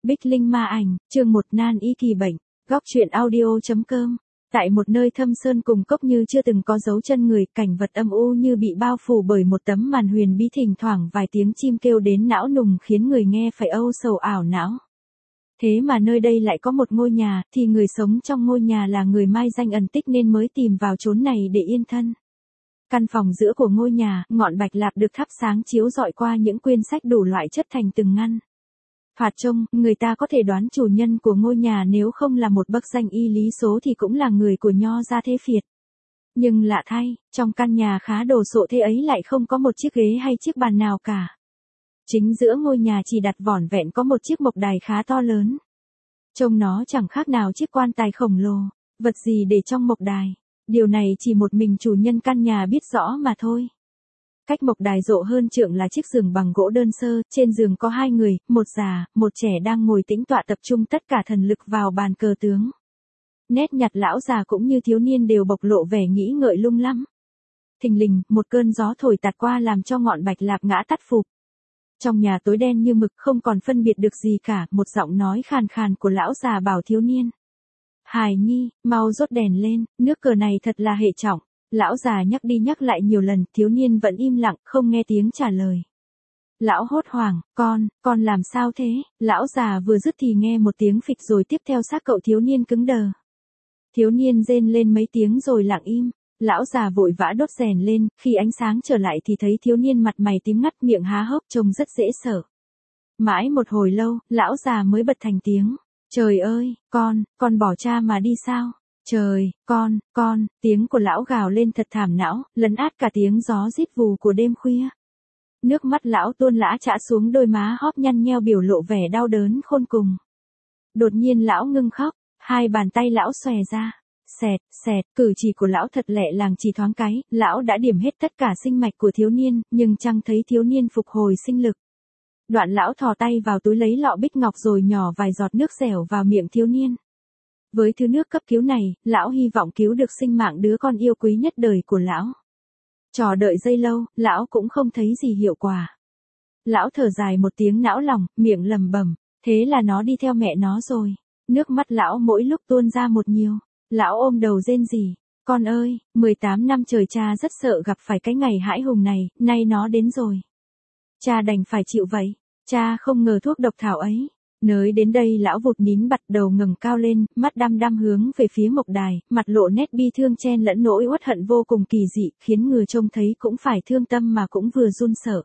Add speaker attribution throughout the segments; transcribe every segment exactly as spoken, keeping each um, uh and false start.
Speaker 1: Bích Linh ma ảnh, chương một nan y kỳ bệnh, góc truyện audio.com. Tại một nơi thâm sơn cùng cốc như chưa từng có dấu chân người, cảnh vật âm u như bị bao phủ bởi một tấm màn huyền bí, thỉnh thoảng vài tiếng chim kêu đến não nùng khiến người nghe phải âu sầu ảo não. Thế mà nơi đây lại có một ngôi nhà, thì người sống trong ngôi nhà là người mai danh ẩn tích nên mới tìm vào chốn này để yên thân. Căn phòng giữa của ngôi nhà, ngọn bạch lạp được thắp sáng chiếu rọi qua những quyển sách đủ loại chất thành từng ngăn. Thoạt trông, người ta có thể đoán chủ nhân của ngôi nhà nếu không là một bậc danh y lý số thì cũng là người của nho gia thế phiệt. Nhưng lạ thay, trong căn nhà khá đồ sộ thế ấy lại không có một chiếc ghế hay chiếc bàn nào cả. Chính giữa ngôi nhà chỉ đặt vỏn vẹn có một chiếc mộc đài khá to lớn. Trông nó chẳng khác nào chiếc quan tài khổng lồ, vật gì để trong mộc đài. Điều này chỉ một mình chủ nhân căn nhà biết rõ mà thôi. Cách mộc đài rộ hơn trượng là chiếc giường bằng gỗ đơn sơ, trên giường có hai người, một già, một trẻ đang ngồi tĩnh tọa tập trung tất cả thần lực vào bàn cờ tướng. Nét nhặt lão già cũng như thiếu niên đều bộc lộ vẻ nghĩ ngợi lung lắm. Thình lình, một cơn gió thổi tạt qua làm cho ngọn bạch lạp ngã tắt phụp. Trong nhà tối đen như mực không còn phân biệt được gì cả, một giọng nói khàn khàn của lão già bảo thiếu niên. Hài nhi, mau rốt đèn lên, nước cờ này thật là hệ trọng. Lão già nhắc đi nhắc lại nhiều lần, thiếu niên vẫn im lặng, không nghe tiếng trả lời. Lão hốt hoảng, con, con làm sao thế? Lão già vừa dứt thì nghe một tiếng phịch rồi tiếp theo xác cậu thiếu niên cứng đờ. Thiếu niên rên lên mấy tiếng rồi lặng im. Lão già vội vã đốt rèn lên, khi ánh sáng trở lại thì thấy thiếu niên mặt mày tím ngắt, miệng há hốc trông rất dễ sợ. Mãi một hồi lâu, lão già mới bật thành tiếng. Trời ơi, con, con bỏ cha mà đi sao? Trời, con, con, tiếng của lão gào lên thật thảm não, lấn át cả tiếng gió rít vù của đêm khuya. Nước mắt lão tuôn lã trã xuống đôi má hóp nhăn nheo biểu lộ vẻ đau đớn khôn cùng. Đột nhiên lão ngưng khóc, hai bàn tay lão xòe ra. Xẹt, xẹt, cử chỉ của lão thật lẹ làng, chỉ thoáng cái, lão đã điểm hết tất cả sinh mạch của thiếu niên, nhưng chẳng thấy thiếu niên phục hồi sinh lực. Đoạn lão thò tay vào túi lấy lọ bích ngọc rồi nhỏ vài giọt nước dẻo vào miệng thiếu niên. Với thứ nước cấp cứu này, lão hy vọng cứu được sinh mạng đứa con yêu quý nhất đời của lão. Trò đợi giây lâu, lão cũng không thấy gì hiệu quả. Lão thở dài một tiếng não lòng, miệng lầm bầm, thế là nó đi theo mẹ nó rồi. Nước mắt lão mỗi lúc tuôn ra một nhiều. Lão ôm đầu rên rỉ, con ơi, mười tám năm trời cha rất sợ gặp phải cái ngày hãi hùng này, nay nó đến rồi. Cha đành phải chịu vậy, cha không ngờ thuốc độc thảo ấy. Nới đến đây lão vụt nín bặt đầu ngẩng cao lên, mắt đăm đăm hướng về phía mộc đài, mặt lộ nét bi thương chen lẫn nỗi uất hận vô cùng kỳ dị, khiến người trông thấy cũng phải thương tâm mà cũng vừa run sợ.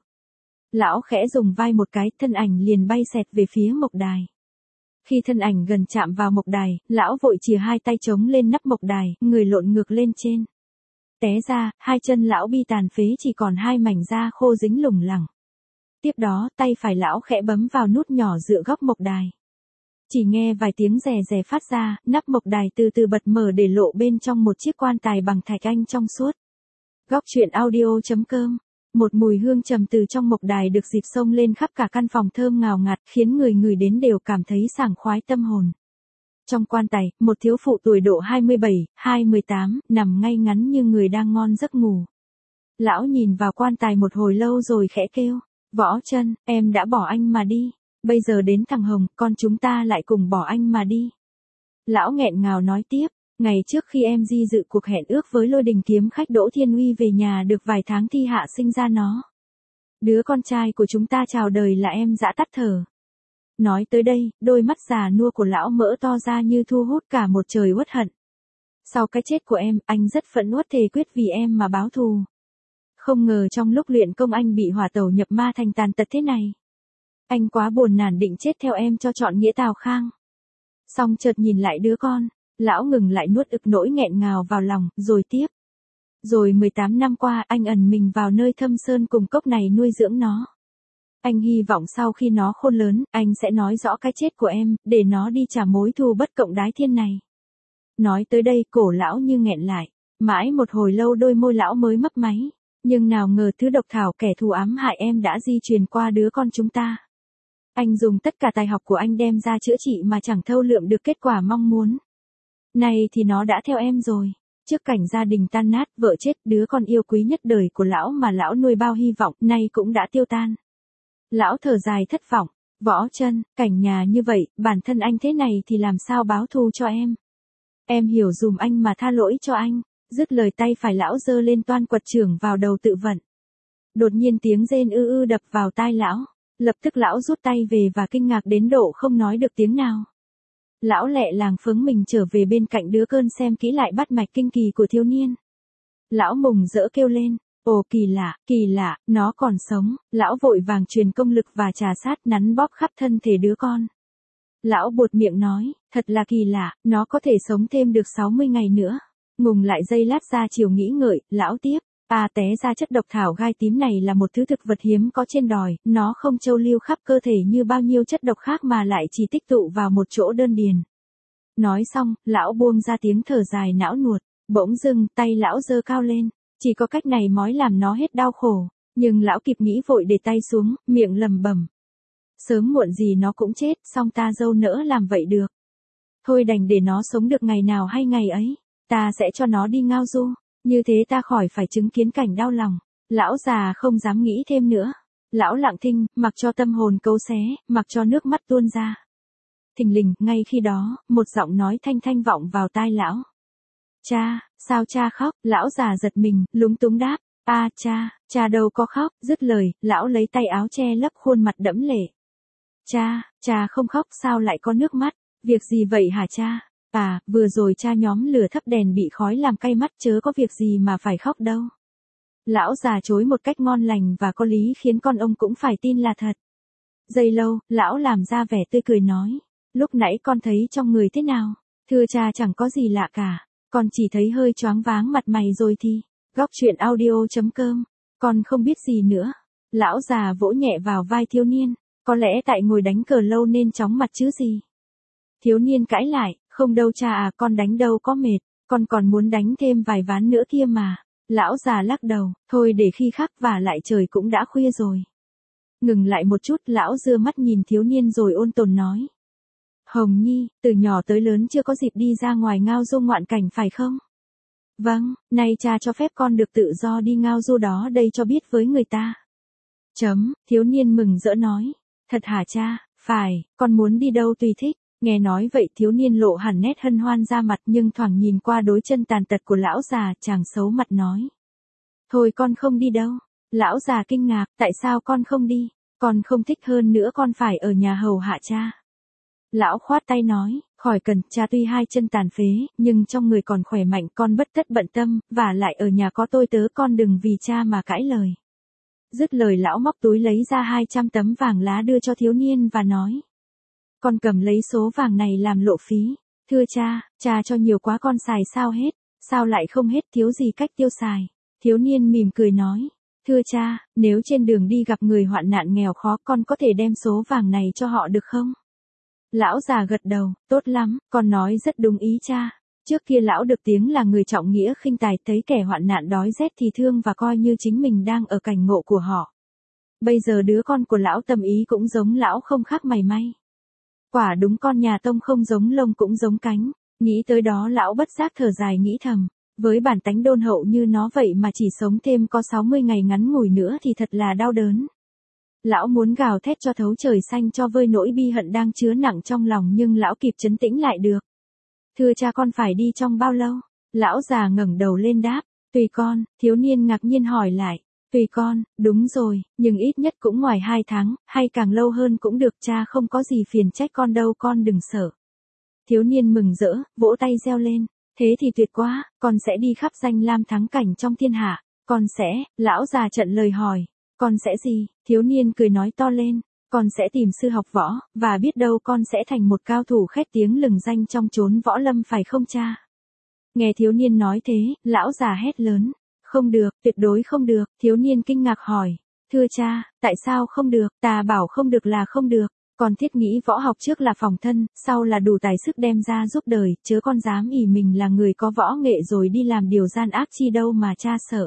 Speaker 1: Lão khẽ dùng vai một cái, thân ảnh liền bay xẹt về phía mộc đài. Khi thân ảnh gần chạm vào mộc đài, lão vội chìa hai tay chống lên nắp mộc đài, người lộn ngược lên trên. Té ra, hai chân lão bi tàn phế chỉ còn hai mảnh da khô dính lủng lẳng. Tiếp đó, tay phải lão khẽ bấm vào nút nhỏ dựa góc mộc đài. Chỉ nghe vài tiếng rè rè phát ra, nắp mộc đài từ từ bật mở để lộ bên trong một chiếc quan tài bằng thạch anh trong suốt. Góc truyện audio.com. Một mùi hương trầm từ trong mộc đài được dịp xông lên khắp cả căn phòng thơm ngào ngạt, khiến người người đến đều cảm thấy sảng khoái tâm hồn. Trong quan tài, một thiếu phụ tuổi độ hai mươi bảy, hai mươi tám, nằm ngay ngắn như người đang ngon giấc ngủ. Lão nhìn vào quan tài một hồi lâu rồi khẽ kêu. Võ Trân, em đã bỏ anh mà đi. Bây giờ đến thằng Hồng, con chúng ta lại cùng bỏ anh mà đi. Lão nghẹn ngào nói tiếp. Ngày trước khi em di dự cuộc hẹn ước với Lôi Đình kiếm khách Đỗ Thiên Uy về nhà được vài tháng thì hạ sinh ra nó. Đứa con trai của chúng ta chào đời là em dã tắt thở. Nói tới đây, đôi mắt già nua của lão mỡ to ra như thu hút cả một trời uất hận. Sau cái chết của em, anh rất phẫn uất thề quyết vì em mà báo thù. Không ngờ trong lúc luyện công anh bị hỏa tẩu nhập ma thành tàn tật thế này. Anh quá buồn nản định chết theo em cho trọn nghĩa Tào Khang. Xong chợt nhìn lại đứa con. Lão ngừng lại nuốt ực nỗi nghẹn ngào vào lòng, rồi tiếp. Rồi mười tám năm qua anh ẩn mình vào nơi thâm sơn cùng cốc này nuôi dưỡng nó. Anh hy vọng sau khi nó khôn lớn, anh sẽ nói rõ cái chết của em, để nó đi trả mối thù bất cộng đái thiên này. Nói tới đây cổ lão như nghẹn lại, mãi một hồi lâu đôi môi lão mới mấp máy. Nhưng nào ngờ thứ độc thảo kẻ thù ám hại em đã di truyền qua đứa con chúng ta. Anh dùng tất cả tài học của anh đem ra chữa trị mà chẳng thâu lượm được kết quả mong muốn. Này thì nó đã theo em rồi. Trước cảnh gia đình tan nát, vợ chết, đứa con yêu quý nhất đời của lão mà lão nuôi bao hy vọng, nay cũng đã tiêu tan. Lão thở dài thất vọng. Võ Chân, cảnh nhà như vậy, bản thân anh thế này thì làm sao báo thù cho em. Em hiểu dùm anh mà tha lỗi cho anh. Dứt lời tay phải lão giơ lên toan quật chưởng vào đầu tự vận. Đột nhiên tiếng rên ư ư đập vào tai lão. Lập tức lão rút tay về và kinh ngạc đến độ không nói được tiếng nào. Lão lẹ làng phướng mình trở về bên cạnh đứa cơn xem kỹ lại bắt mạch kinh kỳ của thiếu niên. Lão mừng rỡ kêu lên, ồ kỳ lạ, kỳ lạ, nó còn sống. Lão vội vàng truyền công lực và trà sát nắn bóp khắp thân thể đứa con. Lão buột miệng nói, thật là kỳ lạ, nó có thể sống thêm được sáu mươi ngày nữa. Ngùng lại giây lát ra chiều nghĩ ngợi, lão tiếp, à té ra chất độc thảo gai tím này là một thứ thực vật hiếm có trên đồi, nó không châu lưu khắp cơ thể như bao nhiêu chất độc khác mà lại chỉ tích tụ vào một chỗ đơn điền. Nói xong, lão buông ra tiếng thở dài não nuột, bỗng dưng tay lão giơ cao lên, chỉ có cách này mới làm nó hết đau khổ, nhưng lão kịp nghĩ vội để tay xuống, miệng lầm bầm. Sớm muộn gì nó cũng chết, xong ta dâu nỡ làm vậy được. Thôi đành để nó sống được ngày nào hay ngày ấy, ta sẽ cho nó đi ngao du, như thế ta khỏi phải chứng kiến cảnh đau lòng. Lão già không dám nghĩ thêm nữa. Lão lặng thinh, mặc cho tâm hồn cấu xé, mặc cho nước mắt tuôn ra. Thình lình, ngay khi đó, một giọng nói thanh thanh vọng vào tai lão. Cha, sao cha khóc? Lão già giật mình, lúng túng đáp. A à, cha, cha đâu có khóc. Dứt lời, lão lấy tay áo che lấp khuôn mặt đẫm lệ. Cha, cha không khóc sao lại có nước mắt? Việc gì vậy hả cha? À, vừa rồi cha nhóm lửa thắp đèn bị khói làm cay mắt chớ có việc gì mà phải khóc đâu. Lão già chối một cách ngon lành và có lý khiến con ông cũng phải tin là thật. Giây lâu, lão làm ra vẻ tươi cười nói. Lúc nãy con thấy trong người thế nào? Thưa cha chẳng có gì lạ cả. Con chỉ thấy hơi choáng váng mặt mày rồi thì. Góc truyện audio chấm com. Con không biết gì nữa. Lão già vỗ nhẹ vào vai thiếu niên. Có lẽ tại ngồi đánh cờ lâu nên chóng mặt chứ gì. Thiếu niên cãi lại. Không đâu cha à, con đánh đâu có mệt. Con còn muốn đánh thêm vài ván nữa kia mà. Lão già lắc đầu. Thôi để khi khác, và lại trời cũng đã khuya rồi. Ngừng lại một chút, lão đưa mắt nhìn thiếu niên rồi ôn tồn nói. Hồng Nhi, từ nhỏ tới lớn chưa có dịp đi ra ngoài ngao du ngoạn cảnh phải không? Vâng, nay cha cho phép con được tự do đi ngao du đó đây cho biết với người ta. Chấm, thiếu niên mừng rỡ nói. Thật hả cha? Phải, con muốn đi đâu tùy thích. Nghe nói vậy thiếu niên lộ hẳn nét hân hoan ra mặt, nhưng thoảng nhìn qua đôi chân tàn tật của lão già, chàng xấu mặt nói. Thôi con không đi đâu. Lão già kinh ngạc, tại sao con không đi? Con không thích, hơn nữa con phải ở nhà hầu hạ cha. Lão khoát tay nói, khỏi cần, cha tuy hai chân tàn phế, nhưng trong người còn khỏe mạnh, con bất tất bận tâm, và lại ở nhà có tôi tớ, con đừng vì cha mà cãi lời. Dứt lời lão móc túi lấy ra hai trăm tấm vàng lá đưa cho thiếu niên và nói. Con cầm lấy số vàng này làm lộ phí. Thưa cha, cha cho nhiều quá con xài sao hết, sao lại không hết, thiếu gì cách tiêu xài. Thiếu niên mỉm cười nói. Thưa cha, nếu trên đường đi gặp người hoạn nạn nghèo khó, con có thể đem số vàng này cho họ được không? Lão già gật đầu, tốt lắm, con nói rất đúng ý cha. Trước kia lão được tiếng là người trọng nghĩa khinh tài, thấy kẻ hoạn nạn đói rét thì thương và coi như chính mình đang ở cảnh ngộ của họ. Bây giờ đứa con của lão tâm ý cũng giống lão không khác mày may. Quả đúng, con nhà tông không giống lông cũng giống cánh. Nghĩ tới đó lão bất giác thở dài nghĩ thầm. Với bản tánh đôn hậu như nó vậy mà chỉ sống thêm có sáu mươi ngày ngắn ngủi nữa thì thật là đau đớn. Lão muốn gào thét cho thấu trời xanh cho vơi nỗi bi hận đang chứa nặng trong lòng, nhưng lão kịp trấn tĩnh lại được. Thưa cha, con phải đi trong bao lâu? Lão già ngẩng đầu lên đáp. Tùy con. Thiếu niên ngạc nhiên hỏi lại. Tùy con, đúng rồi, nhưng ít nhất cũng ngoài hai tháng, hay càng lâu hơn cũng được, cha không có gì phiền trách con đâu, con đừng sợ. Thiếu niên mừng rỡ, vỗ tay reo lên. Thế thì tuyệt quá, con sẽ đi khắp danh lam thắng cảnh trong thiên hạ. Con sẽ, lão già trận lời hỏi. Con sẽ gì? Thiếu niên cười nói to lên. Con sẽ tìm sư học võ, và biết đâu con sẽ thành một cao thủ khét tiếng lừng danh trong chốn võ lâm phải không cha? Nghe thiếu niên nói thế, lão già hét lớn. Không được, tuyệt đối không được. Thiếu niên kinh ngạc hỏi. Thưa cha, tại sao không được? Ta bảo không được là không được. Con thiết nghĩ võ học trước là phòng thân, sau là đủ tài sức đem ra giúp đời, chớ con dám ỷ mình là người có võ nghệ rồi đi làm điều gian ác chi đâu mà cha sợ.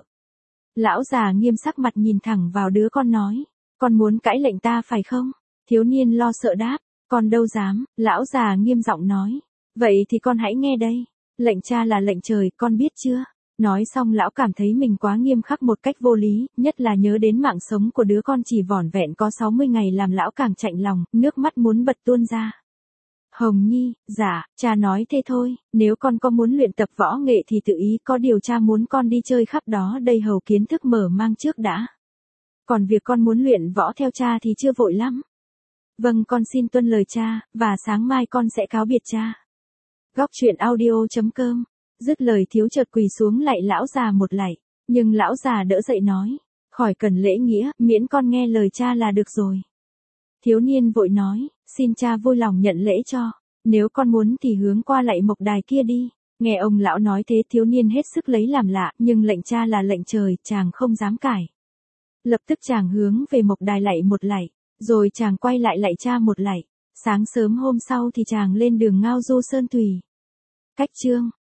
Speaker 1: Lão già nghiêm sắc mặt nhìn thẳng vào đứa con nói. Con muốn cãi lệnh ta phải không? Thiếu niên lo sợ đáp. Con đâu dám. Lão già nghiêm giọng nói. Vậy thì con hãy nghe đây. Lệnh cha là lệnh trời, con biết chưa? Nói xong lão cảm thấy mình quá nghiêm khắc một cách vô lý, nhất là nhớ đến mạng sống của đứa con chỉ vỏn vẹn có sáu mươi ngày làm lão càng chạnh lòng, nước mắt muốn bật tuôn ra. Hồng Nhi, dạ, cha nói thế thôi, nếu con có muốn luyện tập võ nghệ thì tự ý, có điều cha muốn con đi chơi khắp đó đây hầu kiến thức mở mang trước đã. Còn việc con muốn luyện võ theo cha thì chưa vội lắm. Vâng, con xin tuân lời cha, và sáng mai con sẽ cáo biệt cha. Góc truyện audio chấm com. Dứt lời thiếu chợt quỳ xuống lạy lão già một lạy, nhưng lão già đỡ dậy nói, khỏi cần lễ nghĩa, miễn con nghe lời cha là được rồi. Thiếu niên vội nói, xin cha vui lòng nhận lễ cho, nếu con muốn thì hướng qua lạy mộc đài kia đi. Nghe ông lão nói thế thiếu niên hết sức lấy làm lạ, nhưng lệnh cha là lệnh trời, chàng không dám cãi. Lập tức chàng hướng về mộc đài lạy một lạy, rồi chàng quay lại lạy cha một lạy. Sáng sớm hôm sau thì chàng lên đường ngao du sơn thủy. Cách chương